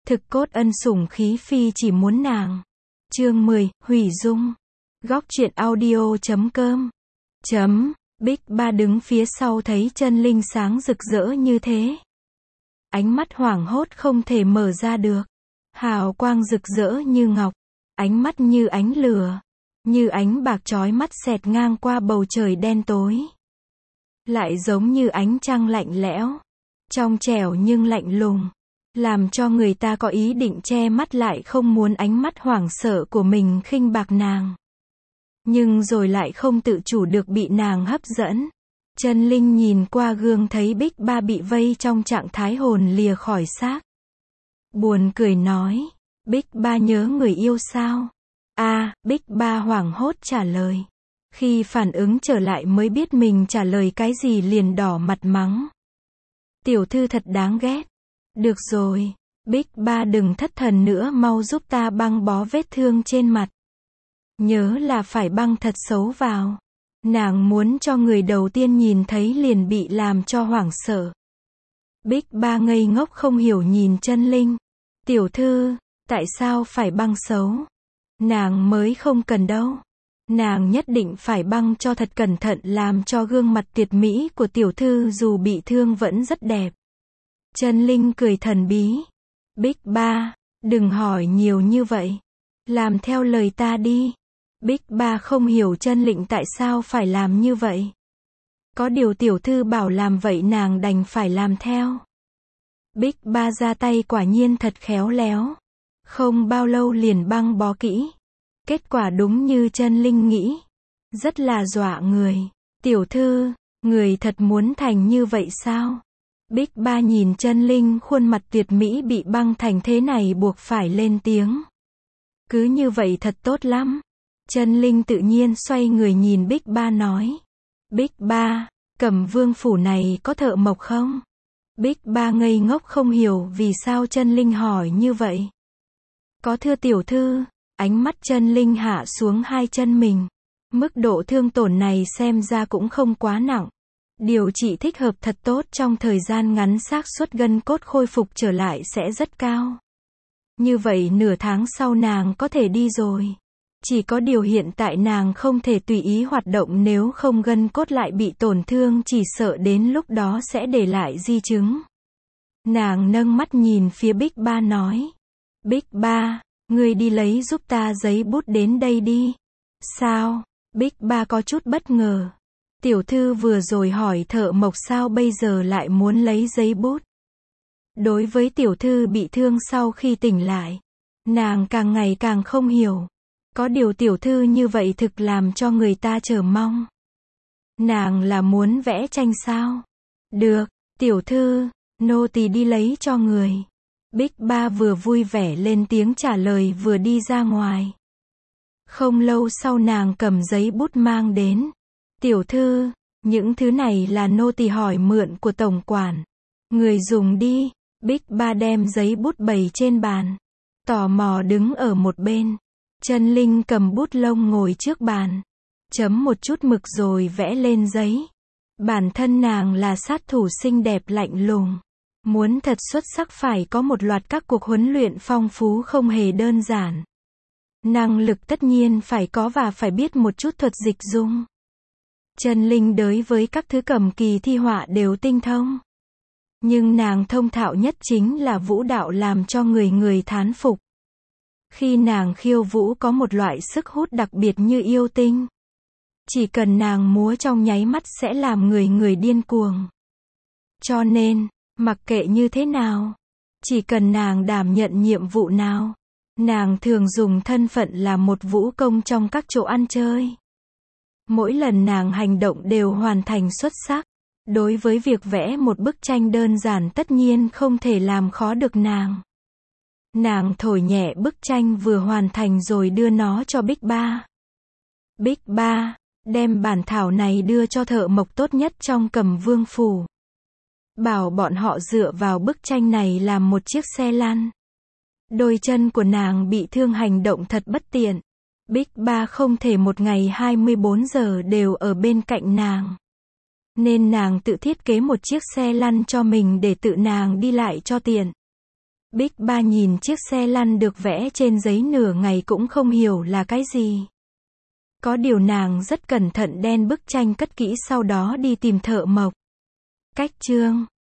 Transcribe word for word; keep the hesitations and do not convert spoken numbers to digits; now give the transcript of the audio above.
Thực cốt ân sủng khí phi chỉ muốn nàng. Chương mười, hủy dung. Góc truyện audio chấm com. Chấm, Bích Ba đứng phía sau thấy chân linh sáng rực rỡ như thế. Ánh mắt hoảng hốt không thể mở ra được. Hào quang rực rỡ như ngọc. Ánh mắt như ánh lửa. Như ánh bạc chói mắt xẹt ngang qua bầu trời đen tối. Lại giống như ánh trăng lạnh lẽo. Trong trẻo nhưng lạnh lùng. Làm cho người ta có ý định che mắt lại không muốn ánh mắt hoảng sợ của mình khinh bạc nàng. Nhưng rồi lại không tự chủ được bị nàng hấp dẫn. Chân linh nhìn qua gương thấy Bích Ba bị vây trong trạng thái hồn lìa khỏi xác. Buồn cười nói, Bích Ba nhớ người yêu sao? À, Bích Ba hoảng hốt trả lời. Khi phản ứng trở lại mới biết mình trả lời cái gì liền đỏ mặt mắng. Tiểu thư thật đáng ghét. Được rồi, Bích Ba đừng thất thần nữa, mau giúp ta băng bó vết thương trên mặt. Nhớ là phải băng thật xấu vào. Nàng muốn cho người đầu tiên nhìn thấy liền bị làm cho hoảng sợ. Bích Ba ngây ngốc không hiểu nhìn chân linh. Tiểu thư, tại sao phải băng xấu? Nàng mới không cần đâu. Nàng nhất định phải băng cho thật cẩn thận làm cho gương mặt tuyệt mỹ của tiểu thư dù bị thương vẫn rất đẹp. Chân linh cười thần bí. Bích Ba, đừng hỏi nhiều như vậy. Làm theo lời ta đi. Bích Ba không hiểu chân linh tại sao phải làm như vậy. Có điều tiểu thư bảo làm vậy nàng đành phải làm theo. Bích Ba ra tay quả nhiên thật khéo léo. Không bao lâu liền băng bó kỹ. Kết quả đúng như chân linh nghĩ. Rất là dọa người. Tiểu thư, người thật muốn thành như vậy sao? Bích Ba nhìn chân linh khuôn mặt tuyệt mỹ bị băng thành thế này buộc phải lên tiếng. Cứ như vậy thật tốt lắm. Chân linh tự nhiên xoay người nhìn Bích Ba nói. Bích Ba, Cẩm Vương phủ này có thợ mộc không? Bích Ba ngây ngốc không hiểu vì sao chân linh hỏi như vậy. Có thưa tiểu thư. Ánh mắt chân linh hạ xuống hai chân mình. Mức độ thương tổn này xem ra cũng không quá nặng. Điều trị thích hợp thật tốt trong thời gian ngắn xác suất gân cốt khôi phục trở lại sẽ rất cao. Như vậy nửa tháng sau nàng có thể đi rồi. Chỉ có điều hiện tại nàng không thể tùy ý hoạt động nếu không gân cốt lại bị tổn thương chỉ sợ đến lúc đó sẽ để lại di chứng. Nàng nâng mắt nhìn phía Bích Ba nói. Bích Ba, ngươi đi lấy giúp ta giấy bút đến đây đi. Sao? Bích Ba có chút bất ngờ. Tiểu thư vừa rồi hỏi thợ mộc sao bây giờ lại muốn lấy giấy bút. Đối với tiểu thư bị thương sau khi tỉnh lại, nàng càng ngày càng không hiểu. Có điều tiểu thư như vậy thực làm cho người ta chờ mong. Nàng là muốn vẽ tranh sao? Được, tiểu thư, nô tỳ đi lấy cho người. Bích Ba vừa vui vẻ lên tiếng trả lời vừa đi ra ngoài. Không lâu sau nàng cầm giấy bút mang đến. Tiểu thư, những thứ này là nô tỳ hỏi mượn của tổng quản. Người dùng đi. Bích Ba đem giấy bút bày trên bàn. Tò mò đứng ở một bên. Chân linh cầm bút lông ngồi trước bàn. Chấm một chút mực rồi vẽ lên giấy. Bản thân nàng là sát thủ xinh đẹp lạnh lùng. Muốn thật xuất sắc phải có một loạt các cuộc huấn luyện phong phú không hề đơn giản. Năng lực tất nhiên phải có và phải biết một chút thuật dịch dung. Chân linh đối với các thứ cầm kỳ thi họa đều tinh thông. Nhưng nàng thông thạo nhất chính là vũ đạo làm cho người người thán phục. Khi nàng khiêu vũ có một loại sức hút đặc biệt như yêu tinh. Chỉ cần nàng múa trong nháy mắt sẽ làm người người điên cuồng. Cho nên, mặc kệ như thế nào, chỉ cần nàng đảm nhận nhiệm vụ nào, nàng thường dùng thân phận là một vũ công trong các chỗ ăn chơi. Mỗi lần nàng hành động đều hoàn thành xuất sắc. Đối với việc vẽ một bức tranh đơn giản tất nhiên không thể làm khó được nàng. Nàng thổi nhẹ bức tranh vừa hoàn thành rồi đưa nó cho Bích Ba. Bích Ba, đem bản thảo này đưa cho thợ mộc tốt nhất trong Cẩm Vương phủ. Bảo bọn họ dựa vào bức tranh này làm một chiếc xe lăn. Đôi chân của nàng bị thương hành động thật bất tiện. Bích Ba không thể một ngày hai mươi bốn giờ đều ở bên cạnh nàng. Nên nàng tự thiết kế một chiếc xe lăn cho mình để tự nàng đi lại cho tiện. Big Ba nhìn chiếc xe lăn được vẽ trên giấy nửa ngày cũng không hiểu là cái gì. Có điều nàng rất cẩn thận đen bức tranh cất kỹ sau đó đi tìm thợ mộc. Cách chương